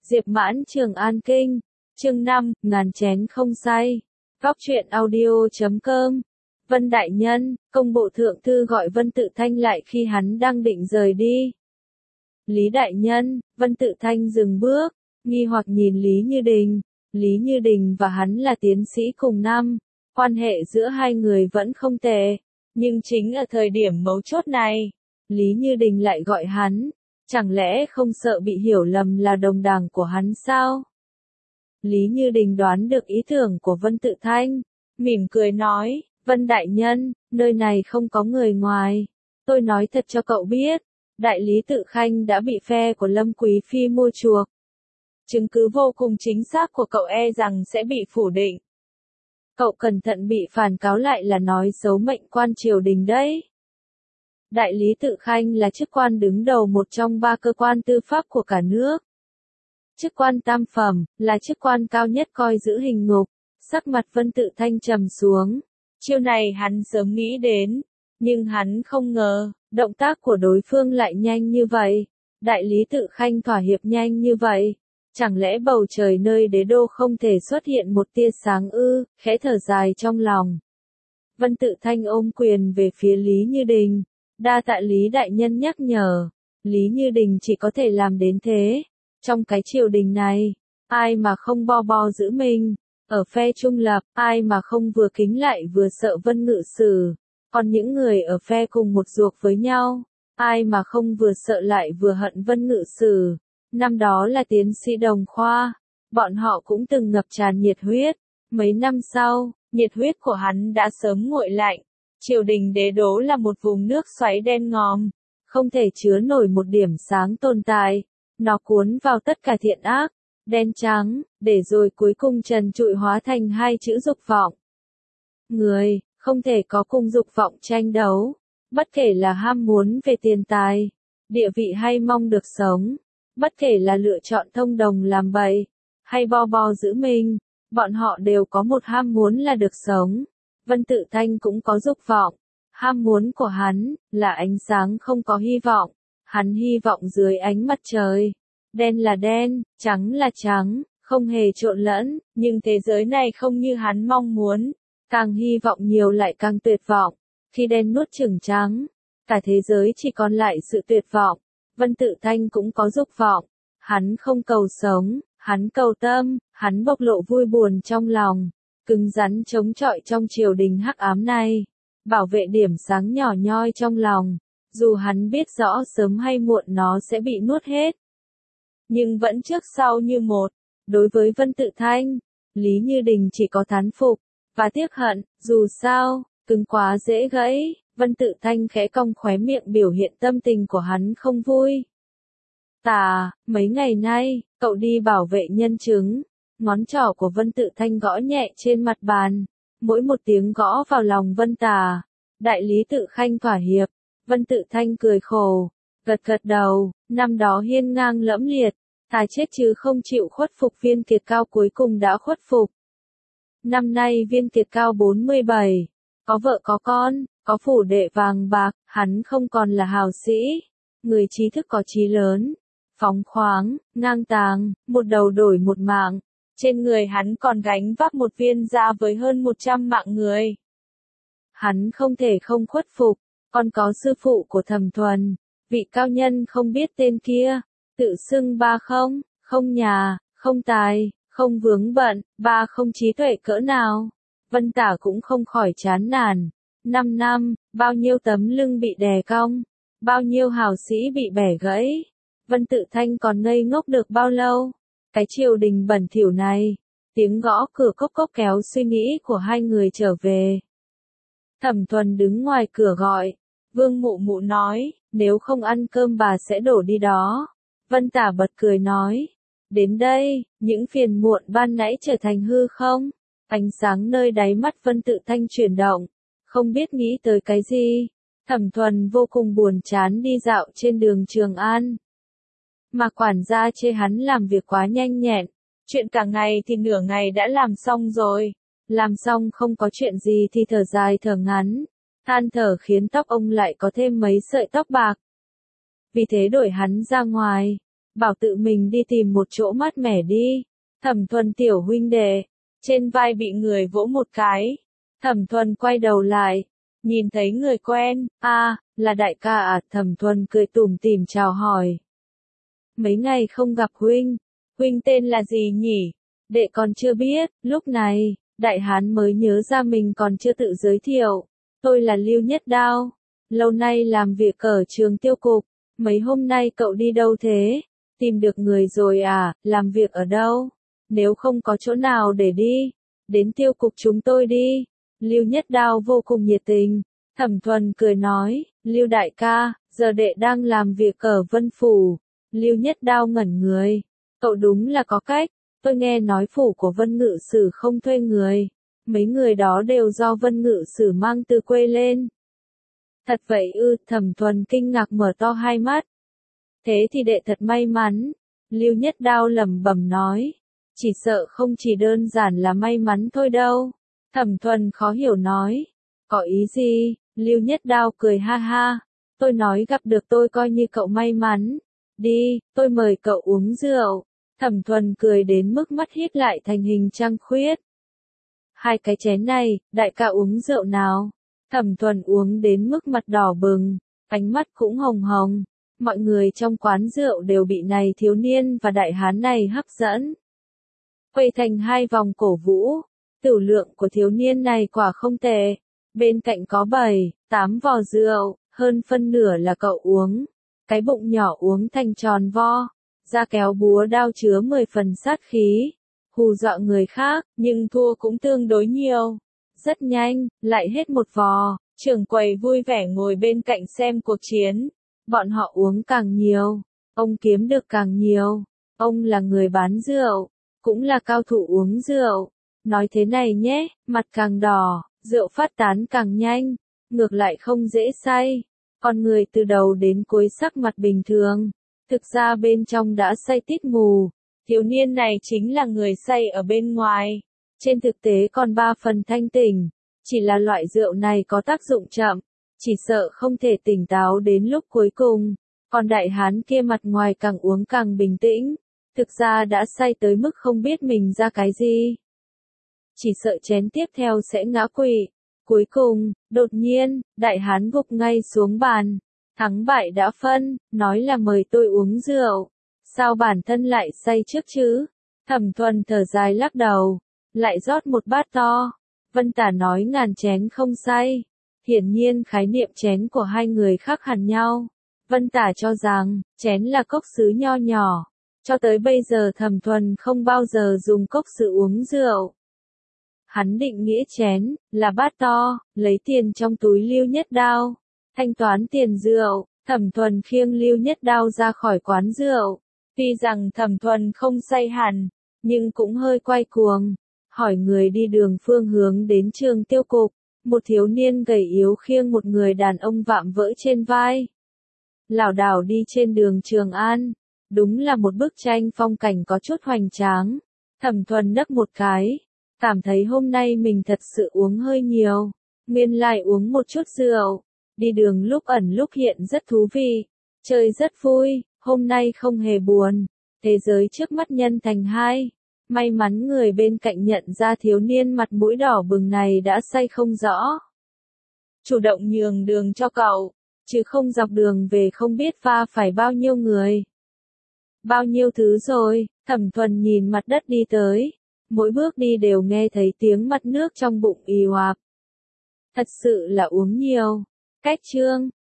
Diệp Mãn Trường An Kinh, chương 5, ngàn chén không say. Góc truyện audio.com. Vân Đại Nhân, công bộ thượng thư gọi Vân Tự Thanh lại khi hắn đang định rời đi. Lý Đại Nhân, Vân Tự Thanh dừng bước, nghi hoặc nhìn Lý Như Đình. Lý Như Đình và hắn là tiến sĩ cùng năm, quan hệ giữa hai người vẫn không tệ. Nhưng chính ở thời điểm mấu chốt này, Lý Như Đình lại gọi hắn. Chẳng lẽ không sợ bị hiểu lầm là đồng đảng của hắn sao? Lý Như Đình đoán được ý tưởng của Vân Tự Thanh, mỉm cười nói, Vân Đại Nhân, nơi này không có người ngoài. Tôi nói thật cho cậu biết, Đại Lý Tự Khanh đã bị phe của Lâm Quý Phi mua chuộc. Chứng cứ vô cùng chính xác của cậu e rằng sẽ bị phủ định. Cậu cẩn thận bị phản cáo lại là nói xấu mệnh quan triều đình đấy. Đại Lý Tự Khanh là chức quan đứng đầu một trong 3 cơ quan tư pháp của cả nước. Chức quan tam phẩm, là chức quan cao nhất coi giữ hình ngục. Sắc mặt Vân Tự Thanh trầm xuống. Chiêu này hắn sớm nghĩ đến, nhưng hắn không ngờ, động tác của đối phương lại nhanh như vậy. Đại Lý Tự Khanh thỏa hiệp nhanh như vậy. Chẳng lẽ bầu trời nơi đế đô không thể xuất hiện một tia sáng ư? Khẽ thở dài trong lòng. Vân Tự Thanh ôm quyền về phía Lý Như Đình. Đa tạ Lý Đại Nhân nhắc nhở. Lý Như Đình chỉ có thể làm đến thế. Trong cái triều đình này, ai mà không bo giữ mình. Ở phe trung lập, ai mà không vừa kính lại vừa sợ Vân Ngự Sử. Còn những người ở phe cùng một ruột với nhau, ai mà không vừa sợ lại vừa hận Vân Ngự Sử. Năm đó là tiến sĩ đồng khoa, bọn họ cũng từng ngập tràn nhiệt huyết. Mấy năm sau, nhiệt huyết của hắn đã sớm nguội lạnh. Triều đình đế đô là một vùng nước xoáy đen ngòm, không thể chứa nổi một điểm sáng tồn tại. Nó cuốn vào tất cả thiện ác, đen trắng, để rồi cuối cùng trần trụi hóa thành 2 chữ dục vọng. Người, không thể có cùng dục vọng tranh đấu, bất kể là ham muốn về tiền tài, địa vị hay mong được sống, bất kể là lựa chọn thông đồng làm bậy, hay bo giữ mình, bọn họ đều có một ham muốn là được sống. Vân Tự Thanh cũng có dục vọng, ham muốn của hắn, là ánh sáng không có hy vọng. Hắn hy vọng dưới ánh mặt trời, đen là đen, trắng là trắng, không hề trộn lẫn, nhưng thế giới này không như hắn mong muốn, càng hy vọng nhiều lại càng tuyệt vọng, khi đen nuốt chửng trắng, cả thế giới chỉ còn lại sự tuyệt vọng. Vân Tự Thanh cũng có dục vọng, hắn không cầu sống, hắn cầu tâm, hắn bộc lộ vui buồn trong lòng, cứng rắn chống chọi trong triều đình hắc ám này, bảo vệ điểm sáng nhỏ nhoi trong lòng. Dù hắn biết rõ sớm hay muộn nó sẽ bị nuốt hết. Nhưng vẫn trước sau như một. Đối với Vân Tự Thanh, Lý Như Đình chỉ có thán phục và tiếc hận. Dù sao, cứng quá dễ gãy. Vân Tự Thanh khẽ cong khóe miệng biểu hiện tâm tình của hắn không vui. Mấy ngày nay, cậu đi bảo vệ nhân chứng. Ngón trỏ của Vân Tự Thanh gõ nhẹ trên mặt bàn. Mỗi một tiếng gõ vào lòng Vân Tà. Đại Lý Tự Khanh thỏa hiệp. Vân Tự Thanh cười khổ, gật đầu, năm đó hiên ngang lẫm liệt, thà chết chứ không chịu khuất phục. Viên Kiệt Cao cuối cùng đã khuất phục. Năm nay Viên Kiệt Cao 47, có vợ có con, có phủ đệ vàng bạc, hắn không còn là hào sĩ, người trí thức có chí lớn, phóng khoáng, ngang tàng, một đầu đổi một mạng, trên người hắn còn gánh vác một viên gia với hơn 100 mạng người. Hắn không thể không khuất phục. Còn có sư phụ của Thẩm Thuần, vị cao nhân không biết tên kia, tự xưng ba không nhà, không tài, không vướng bận, ba không trí tuệ cỡ nào. Vân Tả cũng không khỏi chán nản. 5 năm, bao nhiêu tấm lưng bị đè cong, bao nhiêu hào sĩ bị bẻ gãy. Vân Tự Thanh còn ngây ngốc được bao lâu? Cái triều đình bẩn thỉu này, tiếng gõ cửa cốc kéo suy nghĩ của hai người trở về. Thẩm Thuần đứng ngoài cửa gọi. Vương Mụ Mụ nói, nếu không ăn cơm bà sẽ đổ đi đó. Vân Tả bật cười nói, đến đây, những phiền muộn ban nãy trở thành hư không? Ánh sáng nơi đáy mắt Vân Tự Thanh chuyển động, không biết nghĩ tới cái gì. Thẩm Thuần vô cùng buồn chán đi dạo trên đường Trường An. Mà quản gia chê hắn làm việc quá nhanh nhẹn, chuyện cả ngày thì nửa ngày đã làm xong rồi. Làm xong không có chuyện gì thì thở dài thở ngắn. Than thở khiến tóc ông lại có thêm mấy sợi tóc bạc. Vì thế đổi hắn ra ngoài. bảo tự mình đi tìm một chỗ mát mẻ đi. Thẩm Thuần tiểu huynh đệ, trên vai bị người vỗ một cái. Thẩm Thuần quay đầu lại, nhìn thấy người quen, là đại ca à, Thẩm Thuần cười tủm tỉm chào hỏi. Mấy ngày không gặp huynh, huynh tên là gì nhỉ? Đệ còn chưa biết, lúc này, đại hán mới nhớ ra mình còn chưa tự giới thiệu. Tôi là Lưu Nhất Đao, lâu nay làm việc ở trường tiêu cục, mấy hôm nay cậu đi đâu thế? Tìm được người rồi à, làm việc ở đâu? Nếu không có chỗ nào để đi, đến tiêu cục chúng tôi đi. Lưu Nhất Đao vô cùng nhiệt tình. Thẩm Thuần cười nói, Lưu đại ca, giờ đệ đang làm việc ở Vân Phủ. Lưu Nhất Đao ngẩn người. Cậu đúng là có cách, tôi nghe nói phủ của Vân Ngự Sử không thuê người. Mấy người đó đều do Vân Ngự Sử mang từ quê lên. Thật vậy ư, Thẩm Thuần kinh ngạc mở to hai mắt. Thế thì đệ thật may mắn. Lưu Nhất Đao lẩm bẩm nói. Chỉ sợ không chỉ đơn giản là may mắn thôi đâu. Thẩm Thuần khó hiểu nói. Có ý gì? Lưu Nhất Đao cười ha ha. Tôi nói gặp được tôi coi như cậu may mắn. Đi, tôi mời cậu uống rượu. Thẩm Thuần cười đến mức mắt híp lại thành hình trăng khuyết. Hai cái chén này, đại ca uống rượu nào? Thẩm Thuần uống đến mức mặt đỏ bừng, ánh mắt cũng hồng hồng. Mọi người trong quán rượu đều bị này thiếu niên và đại hán này hấp dẫn. Quay thành hai vòng cổ vũ, tửu lượng của thiếu niên này quả không tệ. Bên cạnh có 7, 8 vò rượu, hơn phân nửa là cậu uống. Cái bụng nhỏ uống thành tròn vo, da kéo búa đao chứa 10 phần sát khí. Hù dọa người khác, nhưng thua cũng tương đối nhiều. Rất nhanh, lại hết một vò, trưởng quầy vui vẻ ngồi bên cạnh xem cuộc chiến. Bọn họ uống càng nhiều, ông kiếm được càng nhiều. Ông là người bán rượu, cũng là cao thủ uống rượu. Nói thế này nhé, mặt càng đỏ, rượu phát tán càng nhanh, ngược lại không dễ say. Con người từ đầu đến cuối sắc mặt bình thường, thực ra bên trong đã say tít mù. Thiếu niên này chính là người say ở bên ngoài, trên thực tế còn 3 phần thanh tỉnh, chỉ là loại rượu này có tác dụng chậm, chỉ sợ không thể tỉnh táo đến lúc cuối cùng. Còn đại hán kia mặt ngoài càng uống càng bình tĩnh, thực ra đã say tới mức không biết mình ra cái gì. Chỉ sợ chén tiếp theo sẽ ngã quỵ. Cuối cùng, đột nhiên, đại hán gục ngay xuống bàn. Thắng bại đã phân, nói là mời tôi uống rượu. Sao bản thân lại say trước chứ? Thẩm Thuần thở dài lắc đầu, lại rót một bát to. Vân Tả nói ngàn chén không say. Hiển nhiên khái niệm chén của hai người khác hẳn nhau. Vân Tả cho rằng, chén là cốc sứ nho nhỏ. Cho tới bây giờ Thẩm Thuần không bao giờ dùng cốc sứ uống rượu. Hắn định nghĩa chén, là bát to, lấy tiền trong túi Lưu Nhất Đao. Thanh toán tiền rượu, Thẩm Thuần khiêng Lưu Nhất Đao ra khỏi quán rượu. Tuy rằng Thẩm Thuần không say hẳn, nhưng cũng hơi quay cuồng. Hỏi người đi đường phương hướng đến trường tiêu cục, một thiếu niên gầy yếu khiêng một người đàn ông vạm vỡ trên vai. Lảo đảo đi trên đường Trường An, đúng là một bức tranh phong cảnh có chút hoành tráng. Thẩm Thuần nấc một cái, cảm thấy hôm nay mình thật sự uống hơi nhiều, nguyên lai uống một chút rượu. Đi đường lúc ẩn lúc hiện rất thú vị, chơi rất vui, hôm nay không hề buồn. Thế giới trước mắt nhân thành hai. May mắn người bên cạnh nhận ra thiếu niên mặt mũi đỏ bừng này đã say không rõ. Chủ động nhường đường cho cậu, chứ không dọc đường về không biết va phải bao nhiêu người. Bao nhiêu thứ rồi, Thẩm Thuần nhìn mặt đất đi tới. Mỗi bước đi đều nghe thấy tiếng mặt nước trong bụng ì oạp. Thật sự là uống nhiều. Cách chương